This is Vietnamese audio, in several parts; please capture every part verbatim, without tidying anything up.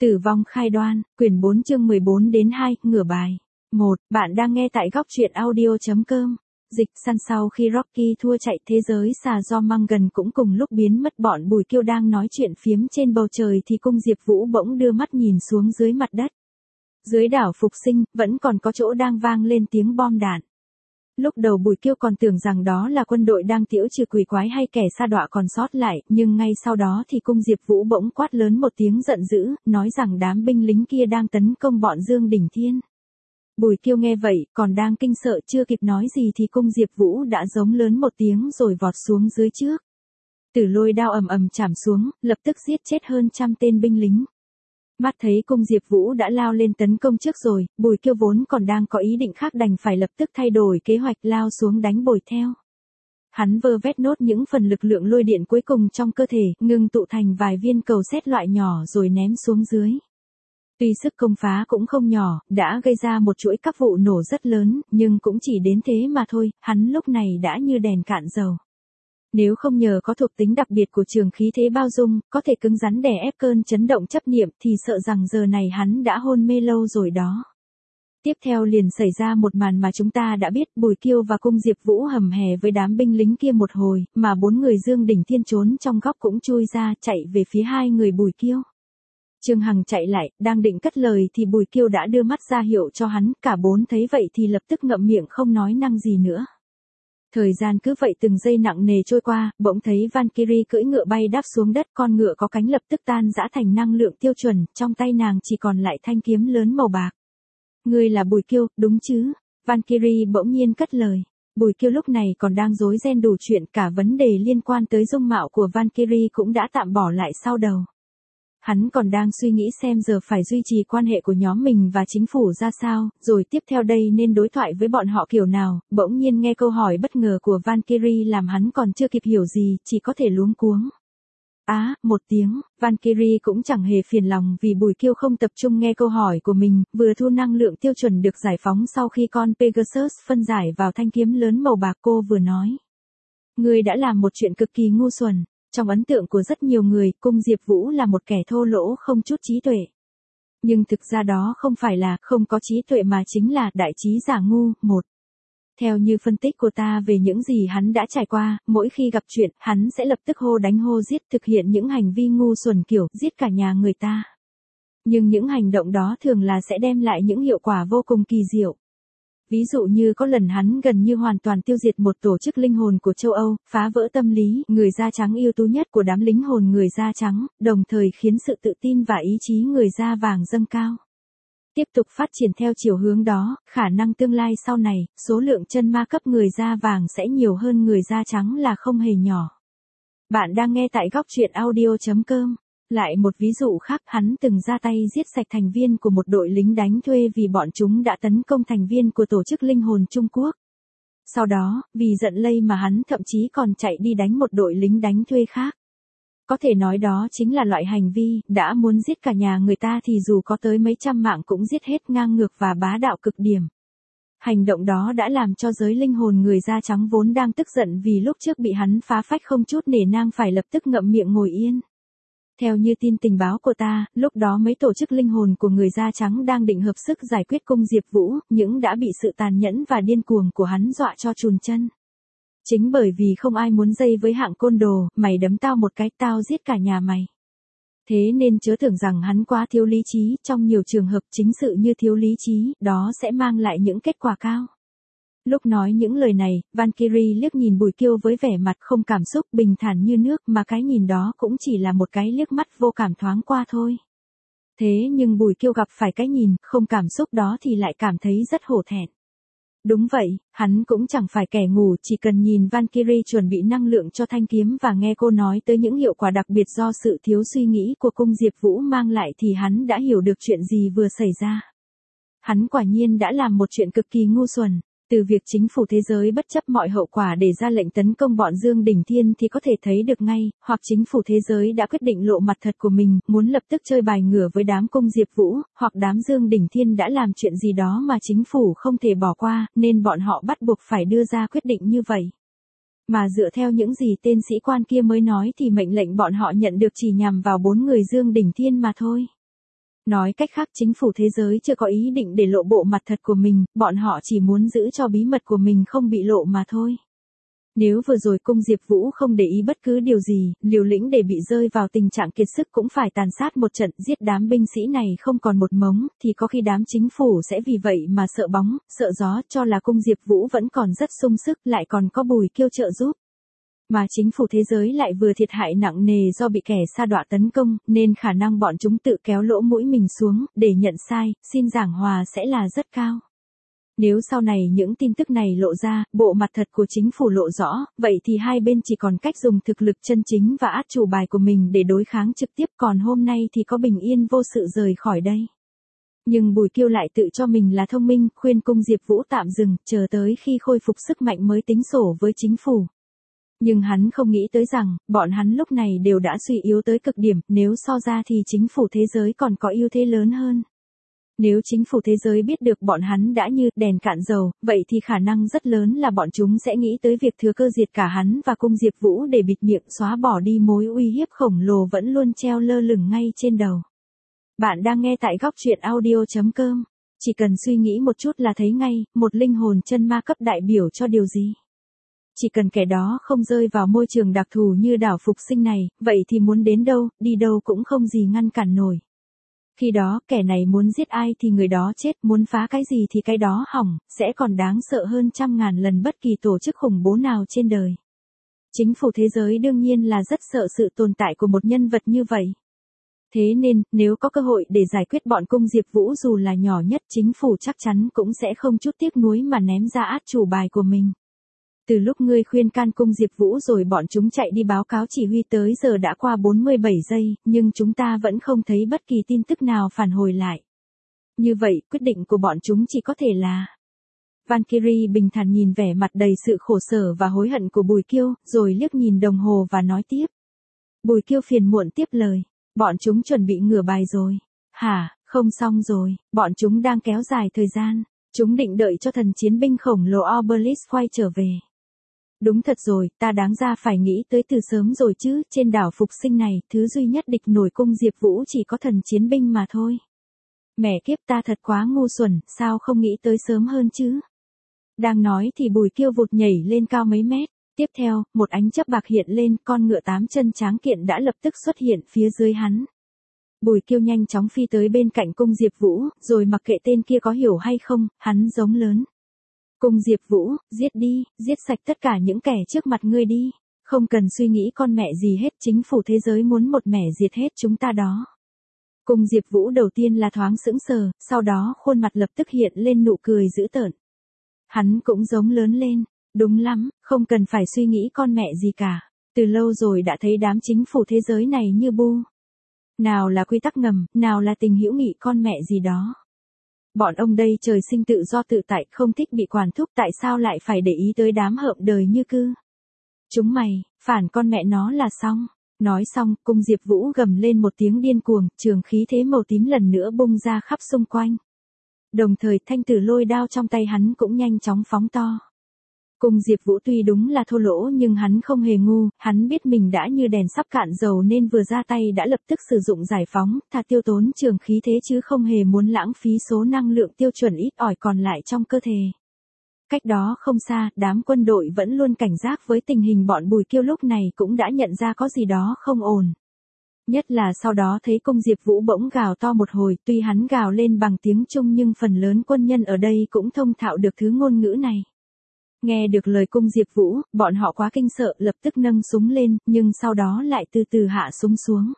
Tử vong khai đoan, quyển bốn chương mười bốn đến hai, ngửa bài. một. Bạn đang nghe tại góc truyện audio chấm com. Dịch săn sau khi Rocky thua chạy thế giới xà do Mang gần cũng cùng lúc biến mất. Bọn Bùi Kiêu đang nói chuyện phiếm trên bầu trời thì cung Diệp Vũ bỗng đưa mắt nhìn xuống dưới mặt đất. Dưới đảo Phục Sinh, vẫn còn có chỗ đang vang lên tiếng bom đạn. Lúc đầu Bùi Kiêu còn tưởng rằng đó là quân đội đang tiễu trừ quỷ quái hay kẻ sa đọa còn sót lại, nhưng ngay sau đó thì cung Diệp Vũ bỗng quát lớn một tiếng giận dữ, nói rằng đám binh lính kia đang tấn công bọn Dương Đỉnh Thiên. Bùi Kiêu nghe vậy, còn đang kinh sợ chưa kịp nói gì thì cung Diệp Vũ đã giống lớn một tiếng rồi vọt xuống dưới trước. Tử lôi đao ầm ầm chảm xuống, lập tức giết chết hơn trăm tên binh lính. Mắt thấy cung Diệp Vũ đã lao lên tấn công trước rồi, Bùi Kiêu vốn còn đang có ý định khác đành phải lập tức thay đổi kế hoạch lao xuống đánh bồi theo. Hắn vơ vét nốt những phần lực lượng lôi điện cuối cùng trong cơ thể, ngưng tụ thành vài viên cầu sét loại nhỏ rồi ném xuống dưới. Tuy sức công phá cũng không nhỏ, đã gây ra một chuỗi các vụ nổ rất lớn, nhưng cũng chỉ đến thế mà thôi, hắn lúc này đã như đèn cạn dầu. Nếu không nhờ có thuộc tính đặc biệt của trường khí thế bao dung, có thể cứng rắn đè ép cơn chấn động chấp niệm thì sợ rằng giờ này hắn đã hôn mê lâu rồi đó. Tiếp theo liền xảy ra một màn mà chúng ta đã biết, Bùi Kiêu và cung Diệp Vũ hầm hè với đám binh lính kia một hồi, mà bốn người Dương Đỉnh Thiên trốn trong góc cũng chui ra chạy về phía hai người Bùi Kiêu. Trương Hằng chạy lại, đang định cất lời thì Bùi Kiêu đã đưa mắt ra hiệu cho hắn, cả bốn thấy vậy thì lập tức ngậm miệng không nói năng gì nữa. Thời gian cứ vậy từng giây nặng nề trôi qua, bỗng thấy Valkyrie cưỡi ngựa bay đáp xuống đất, con ngựa có cánh lập tức tan rã thành năng lượng tiêu chuẩn, trong tay nàng chỉ còn lại thanh kiếm lớn màu bạc. Ngươi là Bùi Kiêu, đúng chứ? Valkyrie bỗng nhiên cất lời. Bùi Kiêu lúc này còn đang rối ren đủ chuyện, cả vấn đề liên quan tới dung mạo của Valkyrie cũng đã tạm bỏ lại sau đầu. Hắn còn đang suy nghĩ xem giờ phải duy trì quan hệ của nhóm mình và chính phủ ra sao, rồi tiếp theo đây nên đối thoại với bọn họ kiểu nào, bỗng nhiên nghe câu hỏi bất ngờ của Valkyrie làm hắn còn chưa kịp hiểu gì, chỉ có thể luống cuống. Á, à, một tiếng, Valkyrie cũng chẳng hề phiền lòng vì Bùi Kiêu không tập trung nghe câu hỏi của mình, vừa thu năng lượng tiêu chuẩn được giải phóng sau khi con Pegasus phân giải vào thanh kiếm lớn màu bạc cô vừa nói. Ngươi đã làm một chuyện cực kỳ ngu xuẩn. Trong ấn tượng của rất nhiều người, cung Diệp Vũ là một kẻ thô lỗ không chút trí tuệ. Nhưng thực ra đó không phải là không có trí tuệ mà chính là đại trí giả ngu. Một. Theo như phân tích của ta về những gì hắn đã trải qua, mỗi khi gặp chuyện, hắn sẽ lập tức hô đánh hô giết, thực hiện những hành vi ngu xuẩn kiểu giết cả nhà người ta. Nhưng những hành động đó thường là sẽ đem lại những hiệu quả vô cùng kỳ diệu. Ví dụ như có lần hắn gần như hoàn toàn tiêu diệt một tổ chức linh hồn của châu Âu, phá vỡ tâm lý người da trắng ưu tú nhất của đám lính hồn người da trắng, đồng thời khiến sự tự tin và ý chí người da vàng dâng cao. Tiếp tục phát triển theo chiều hướng đó, khả năng tương lai sau này, số lượng chân ma cấp người da vàng sẽ nhiều hơn người da trắng là không hề nhỏ. Bạn đang nghe tại góc truyện audio chấm com. Lại một ví dụ khác, hắn từng ra tay giết sạch thành viên của một đội lính đánh thuê vì bọn chúng đã tấn công thành viên của tổ chức linh hồn Trung Quốc. Sau đó, vì giận lây mà hắn thậm chí còn chạy đi đánh một đội lính đánh thuê khác. Có thể nói đó chính là loại hành vi, đã muốn giết cả nhà người ta thì dù có tới mấy trăm mạng cũng giết hết, ngang ngược và bá đạo cực điểm. Hành động đó đã làm cho giới linh hồn người da trắng vốn đang tức giận vì lúc trước bị hắn phá phách không chút nể nang phải lập tức ngậm miệng ngồi yên. Theo như tin tình báo của ta, lúc đó mấy tổ chức linh hồn của người da trắng đang định hợp sức giải quyết cung Diệp Vũ, nhưng đã bị sự tàn nhẫn và điên cuồng của hắn dọa cho chùn chân. Chính bởi vì không ai muốn dây với hạng côn đồ, mày đấm tao một cái tao giết cả nhà mày. Thế nên chớ tưởng rằng hắn quá thiếu lý trí, trong nhiều trường hợp chính sự như thiếu lý trí, đó sẽ mang lại những kết quả cao. Lúc nói những lời này, Valkyrie liếc nhìn Bùi Kiêu với vẻ mặt không cảm xúc, bình thản như nước, mà cái nhìn đó cũng chỉ là một cái liếc mắt vô cảm thoáng qua thôi. Thế nhưng Bùi Kiêu gặp phải cái nhìn không cảm xúc đó thì lại cảm thấy rất hổ thẹn. Đúng vậy, hắn cũng chẳng phải kẻ ngu, chỉ cần nhìn Valkyrie chuẩn bị năng lượng cho thanh kiếm và nghe cô nói tới những hiệu quả đặc biệt do sự thiếu suy nghĩ của cung Diệp Vũ mang lại thì hắn đã hiểu được chuyện gì vừa xảy ra. Hắn quả nhiên đã làm một chuyện cực kỳ ngu xuẩn. Từ việc chính phủ thế giới bất chấp mọi hậu quả để ra lệnh tấn công bọn Dương Đỉnh Thiên thì có thể thấy được ngay, hoặc chính phủ thế giới đã quyết định lộ mặt thật của mình, muốn lập tức chơi bài ngửa với đám cung Diệp Vũ, hoặc đám Dương Đỉnh Thiên đã làm chuyện gì đó mà chính phủ không thể bỏ qua, nên bọn họ bắt buộc phải đưa ra quyết định như vậy. Mà dựa theo những gì tên sĩ quan kia mới nói thì mệnh lệnh bọn họ nhận được chỉ nhằm vào bốn người Dương Đỉnh Thiên mà thôi. Nói cách khác chính phủ thế giới chưa có ý định để lộ bộ mặt thật của mình, bọn họ chỉ muốn giữ cho bí mật của mình không bị lộ mà thôi. Nếu vừa rồi cung Diệp Vũ không để ý bất cứ điều gì, liều lĩnh để bị rơi vào tình trạng kiệt sức cũng phải tàn sát một trận giết đám binh sĩ này không còn một mống, thì có khi đám chính phủ sẽ vì vậy mà sợ bóng, sợ gió, cho là cung Diệp Vũ vẫn còn rất sung sức, lại còn có Bùi Kiêu trợ giúp. Mà chính phủ thế giới lại vừa thiệt hại nặng nề do bị kẻ sa đọa tấn công, nên khả năng bọn chúng tự kéo lỗ mũi mình xuống, để nhận sai, xin giảng hòa sẽ là rất cao. Nếu sau này những tin tức này lộ ra, bộ mặt thật của chính phủ lộ rõ, vậy thì hai bên chỉ còn cách dùng thực lực chân chính và át chủ bài của mình để đối kháng trực tiếp, còn hôm nay thì có bình yên vô sự rời khỏi đây. Nhưng Bùi Kiêu lại tự cho mình là thông minh, khuyên cung Diệp Vũ tạm dừng, chờ tới khi khôi phục sức mạnh mới tính sổ với chính phủ. Nhưng hắn không nghĩ tới rằng, bọn hắn lúc này đều đã suy yếu tới cực điểm, nếu so ra thì chính phủ thế giới còn có ưu thế lớn hơn. Nếu chính phủ thế giới biết được bọn hắn đã như đèn cạn dầu, vậy thì khả năng rất lớn là bọn chúng sẽ nghĩ tới việc thừa cơ diệt cả hắn và cung Diệp Vũ để bịt miệng xóa bỏ đi mối uy hiếp khổng lồ vẫn luôn treo lơ lửng ngay trên đầu. Bạn đang nghe tại góc truyện audio chấm com. Chỉ cần suy nghĩ một chút là thấy ngay, một linh hồn chân ma cấp đại biểu cho điều gì. Chỉ cần kẻ đó không rơi vào môi trường đặc thù như đảo Phục Sinh này, vậy thì muốn đến đâu, đi đâu cũng không gì ngăn cản nổi. Khi đó, kẻ này muốn giết ai thì người đó chết, muốn phá cái gì thì cái đó hỏng, sẽ còn đáng sợ hơn trăm ngàn lần bất kỳ tổ chức khủng bố nào trên đời. Chính phủ thế giới đương nhiên là rất sợ sự tồn tại của một nhân vật như vậy. Thế nên, nếu có cơ hội để giải quyết bọn cung Diệp Vũ dù là nhỏ nhất, chính phủ chắc chắn cũng sẽ không chút tiếc nuối mà ném ra át chủ bài của mình. Từ lúc ngươi khuyên can cung Diệp Vũ rồi bọn chúng chạy đi báo cáo chỉ huy tới giờ đã qua bốn mươi bảy giây, nhưng chúng ta vẫn không thấy bất kỳ tin tức nào phản hồi lại. Như vậy, quyết định của bọn chúng chỉ có thể là... Valkyrie bình thản nhìn vẻ mặt đầy sự khổ sở và hối hận của Bùi Kiêu, rồi liếc nhìn đồng hồ và nói tiếp. Bùi Kiêu phiền muộn tiếp lời. Bọn chúng chuẩn bị ngửa bài rồi. Hả, không xong rồi, bọn chúng đang kéo dài thời gian. Chúng định đợi cho thần chiến binh khổng lồ Obelisk quay trở về. Đúng thật rồi, ta đáng ra phải nghĩ tới từ sớm rồi chứ, trên đảo Phục Sinh này, thứ duy nhất địch nổi cung Diệp Vũ chỉ có thần chiến binh mà thôi. Mẹ kiếp, ta thật quá ngu xuẩn, sao không nghĩ tới sớm hơn chứ? Đang nói thì Bùi Kiêu vụt nhảy lên cao mấy mét. Tiếp theo, một ánh chớp bạc hiện lên, con ngựa tám chân tráng kiện đã lập tức xuất hiện phía dưới hắn. Bùi Kiêu nhanh chóng phi tới bên cạnh cung Diệp Vũ, rồi mặc kệ tên kia có hiểu hay không, hắn giống lớn. Cung Diệp Vũ, giết đi, giết sạch tất cả những kẻ trước mặt ngươi đi. Không cần suy nghĩ con mẹ gì hết, chính phủ thế giới muốn một mẻ diệt hết chúng ta đó. Cung Diệp Vũ đầu tiên là thoáng sững sờ, sau đó khuôn mặt lập tức hiện lên nụ cười dữ tợn. Hắn cũng giống lớn lên. Đúng lắm, không cần phải suy nghĩ con mẹ gì cả. Từ lâu rồi đã thấy đám chính phủ thế giới này như bu. Nào là quy tắc ngầm, nào là tình hữu nghị con mẹ gì đó. Bọn ông đây trời sinh tự do tự tại, không thích bị quản thúc, tại sao lại phải để ý tới đám hợm đời như cư. Chúng mày, phản con mẹ nó là xong. Nói xong, cung Diệp Vũ gầm lên một tiếng điên cuồng, trường khí thế màu tím lần nữa bung ra khắp xung quanh. Đồng thời thanh tử lôi đao trong tay hắn cũng nhanh chóng phóng to. Cung Diệp Vũ tuy đúng là thô lỗ nhưng hắn không hề ngu, hắn biết mình đã như đèn sắp cạn dầu nên vừa ra tay đã lập tức sử dụng giải phóng, thà tiêu tốn trường khí thế chứ không hề muốn lãng phí số năng lượng tiêu chuẩn ít ỏi còn lại trong cơ thể. Cách đó không xa, đám quân đội vẫn luôn cảnh giác với tình hình bọn Bùi Kiêu lúc này cũng đã nhận ra có gì đó không ổn. Nhất là sau đó thấy cung Diệp Vũ bỗng gào to một hồi, tuy hắn gào lên bằng tiếng Trung nhưng phần lớn quân nhân ở đây cũng thông thạo được thứ ngôn ngữ này. Nghe được lời cung Diệp Vũ, bọn họ quá kinh sợ lập tức nâng súng lên, nhưng sau đó lại từ từ hạ súng xuống.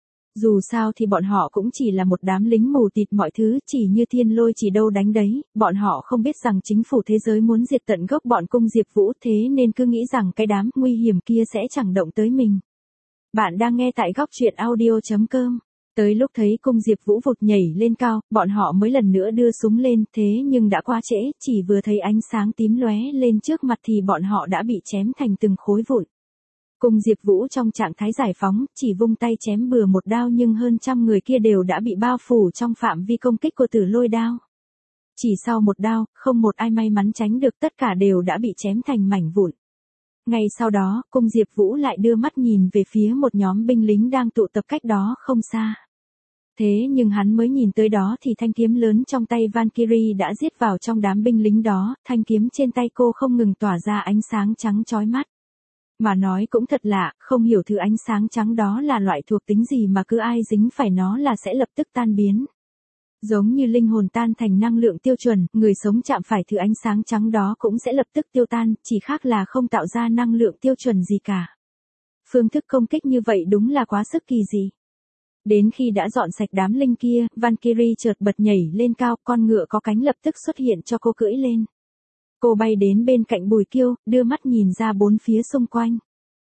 Dù sao thì bọn họ cũng chỉ là một đám lính mù tịt mọi thứ, chỉ như thiên lôi chỉ đâu đánh đấy, bọn họ không biết rằng chính phủ thế giới muốn diệt tận gốc bọn cung Diệp Vũ, thế nên cứ nghĩ rằng cái đám nguy hiểm kia sẽ chẳng động tới mình. Bạn đang nghe tại góc truyện audio chấm com. Tới lúc thấy cung Diệp Vũ vụt nhảy lên cao, bọn họ mới lần nữa đưa súng lên, thế nhưng đã quá trễ, chỉ vừa thấy ánh sáng tím lóe lên trước mặt thì bọn họ đã bị chém thành từng khối vụn. Cung Diệp Vũ trong trạng thái giải phóng, chỉ vung tay chém bừa một đao nhưng hơn trăm người kia đều đã bị bao phủ trong phạm vi công kích của tử lôi đao. Chỉ sau một đao, không một ai may mắn tránh được, tất cả đều đã bị chém thành mảnh vụn. Ngay sau đó, cung Diệp Vũ lại đưa mắt nhìn về phía một nhóm binh lính đang tụ tập cách đó không xa. Thế nhưng hắn mới nhìn tới đó thì thanh kiếm lớn trong tay Valkyrie đã giết vào trong đám binh lính đó, thanh kiếm trên tay cô không ngừng tỏa ra ánh sáng trắng chói mắt. Mà nói cũng thật lạ, không hiểu thứ ánh sáng trắng đó là loại thuộc tính gì mà cứ ai dính phải nó là sẽ lập tức tan biến. Giống như linh hồn tan thành năng lượng tiêu chuẩn, người sống chạm phải thứ ánh sáng trắng đó cũng sẽ lập tức tiêu tan, chỉ khác là không tạo ra năng lượng tiêu chuẩn gì cả. Phương thức công kích như vậy đúng là quá sức kỳ dị. Đến khi đã dọn sạch đám linh kia, Valkyrie chợt bật nhảy lên cao, con ngựa có cánh lập tức xuất hiện cho cô cưỡi lên. Cô bay đến bên cạnh Bùi Kiêu, đưa mắt nhìn ra bốn phía xung quanh.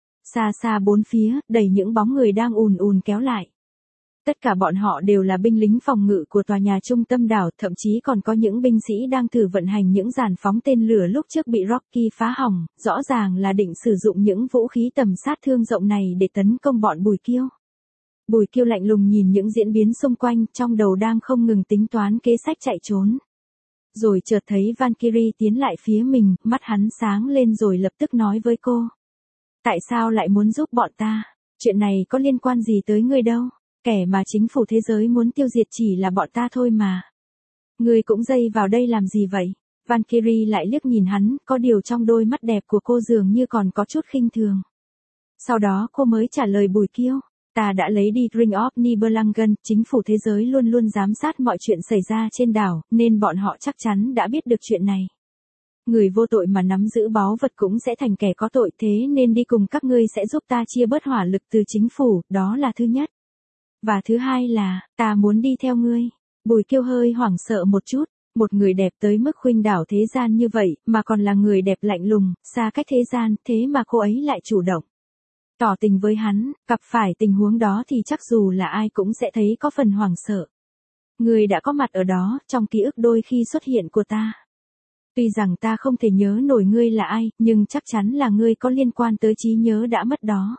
Xa xa bốn phía, đầy những bóng người đang ùn ùn kéo lại. Tất cả bọn họ đều là binh lính phòng ngự của tòa nhà trung tâm đảo, thậm chí còn có những binh sĩ đang thử vận hành những giàn phóng tên lửa lúc trước bị Rocky phá hỏng, rõ ràng là định sử dụng những vũ khí tầm sát thương rộng này để tấn công bọn Bùi Kiêu. Bùi Kiêu lạnh lùng nhìn những diễn biến xung quanh, trong đầu đang không ngừng tính toán kế sách chạy trốn. Rồi chợt thấy Valkyrie tiến lại phía mình, mắt hắn sáng lên rồi lập tức nói với cô. Tại sao lại muốn giúp bọn ta? Chuyện này có liên quan gì tới ngươi đâu? Kẻ mà chính phủ thế giới muốn tiêu diệt chỉ là bọn ta thôi mà. Ngươi cũng dây vào đây làm gì vậy? Valkyrie lại liếc nhìn hắn, có điều trong đôi mắt đẹp của cô dường như còn có chút khinh thường. Sau đó cô mới trả lời Bùi Kiêu. Ta đã lấy đi Ring of Nibelungen, chính phủ thế giới luôn luôn giám sát mọi chuyện xảy ra trên đảo, nên bọn họ chắc chắn đã biết được chuyện này. Người vô tội mà nắm giữ báu vật cũng sẽ thành kẻ có tội, thế nên đi cùng các ngươi sẽ giúp ta chia bớt hỏa lực từ chính phủ, đó là thứ nhất. Và thứ hai là, ta muốn đi theo ngươi. Bùi Kiêu hơi hoảng sợ một chút, một người đẹp tới mức khuynh đảo thế gian như vậy, mà còn là người đẹp lạnh lùng, xa cách thế gian, thế mà cô ấy lại chủ động tỏ tình với hắn, gặp phải tình huống đó thì chắc dù là ai cũng sẽ thấy có phần hoảng sợ. Ngươi đã có mặt ở đó, trong ký ức đôi khi xuất hiện của ta. Tuy rằng ta không thể nhớ nổi ngươi là ai, nhưng chắc chắn là ngươi có liên quan tới trí nhớ đã mất đó.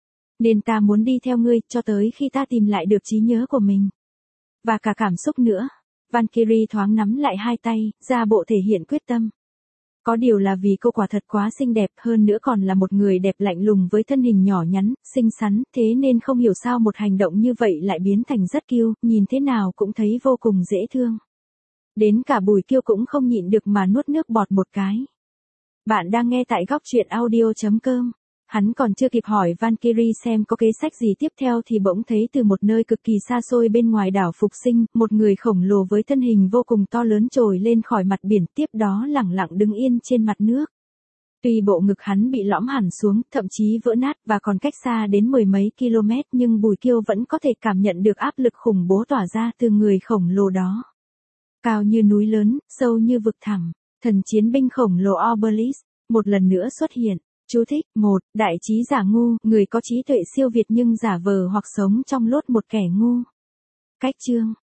Nên ta muốn đi theo ngươi, cho tới khi ta tìm lại được trí nhớ của mình. Và cả cảm xúc nữa. Valkyrie thoáng nắm lại hai tay, ra bộ thể hiện quyết tâm. Có điều là vì cô quả thật quá xinh đẹp, hơn nữa còn là một người đẹp lạnh lùng với thân hình nhỏ nhắn, xinh xắn, thế nên không hiểu sao một hành động như vậy lại biến thành rất kiêu, nhìn thế nào cũng thấy vô cùng dễ thương. Đến cả Bùi Kiêu cũng không nhịn được mà nuốt nước bọt một cái. Bạn đang nghe tại góc truyện audio chấm com. Hắn còn chưa kịp hỏi Valkyrie xem có kế sách gì tiếp theo thì bỗng thấy từ một nơi cực kỳ xa xôi bên ngoài đảo Phục Sinh, một người khổng lồ với thân hình vô cùng to lớn trồi lên khỏi mặt biển, tiếp đó lẳng lặng đứng yên trên mặt nước. Tuy bộ ngực hắn bị lõm hẳn xuống, thậm chí vỡ nát và còn cách xa đến mười mấy km, nhưng Bùi Kiêu vẫn có thể cảm nhận được áp lực khủng bố tỏa ra từ người khổng lồ đó. Cao như núi lớn, sâu như vực thẳm, thần chiến binh khổng lồ Obelisk, một lần nữa xuất hiện. Chú thích, một, đại trí giả ngu, người có trí tuệ siêu việt nhưng giả vờ hoặc sống trong lốt một kẻ ngu. Cách chương.